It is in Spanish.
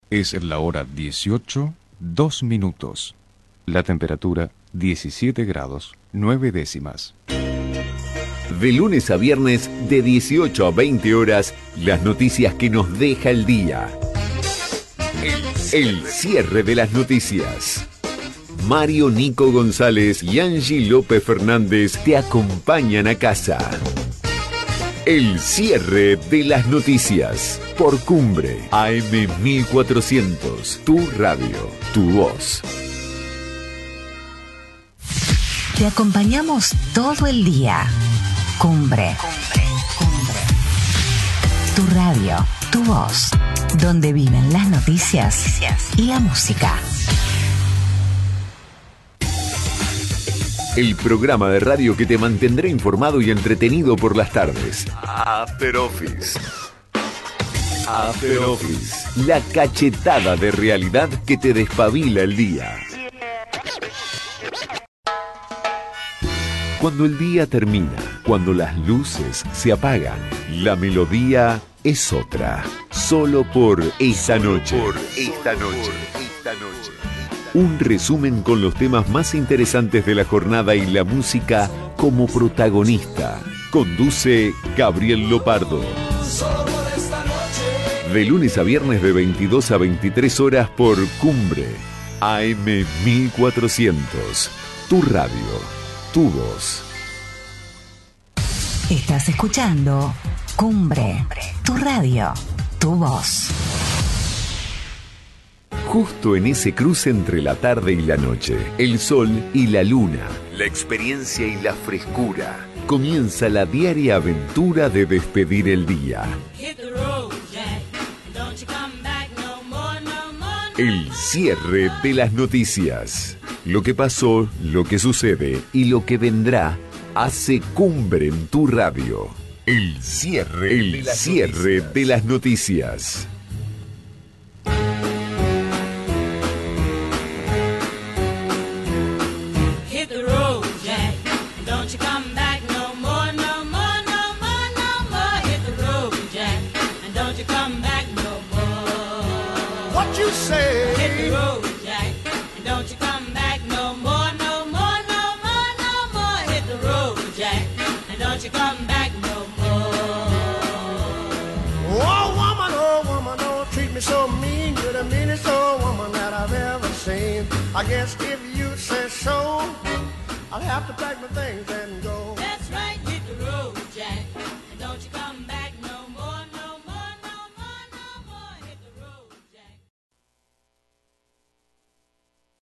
Es la hora 18, 2 minutos. La temperatura 17 grados, 9 décimas. De lunes a viernes, de 18 a 20 horas, las noticias que nos deja el día. El cierre de las noticias. Mario Nico González y Angie López Fernández te acompañan a casa. El cierre de las noticias. Por Cumbre, AM 1400. Tu radio, tu voz. Te acompañamos todo el día. Cumbre. Tu radio, tu voz. Donde viven las noticias y la música. El programa de radio que te mantendrá informado y entretenido por las tardes. After Office. After Office. La cachetada de realidad que te despabila el día. Cuando el día termina, cuando las luces se apagan, la melodía es otra. Solo por esta noche. Un resumen con los temas más interesantes de la jornada y la música como protagonista. Conduce Gabriel Lopardo. De lunes a viernes de 22 a 23 horas por Cumbre, AM 1400. Tu radio, tu voz. Estás escuchando Cumbre, tu radio, tu voz. Justo en ese cruce entre la tarde y la noche, el sol y la luna, la experiencia y la frescura, comienza la diaria aventura de despedir el día. El cierre de las noticias. Lo que pasó, lo que sucede y lo que vendrá hace Cumbre en tu radio. El cierre de las noticias. I guess if you say so, I'll have to pack my things and go.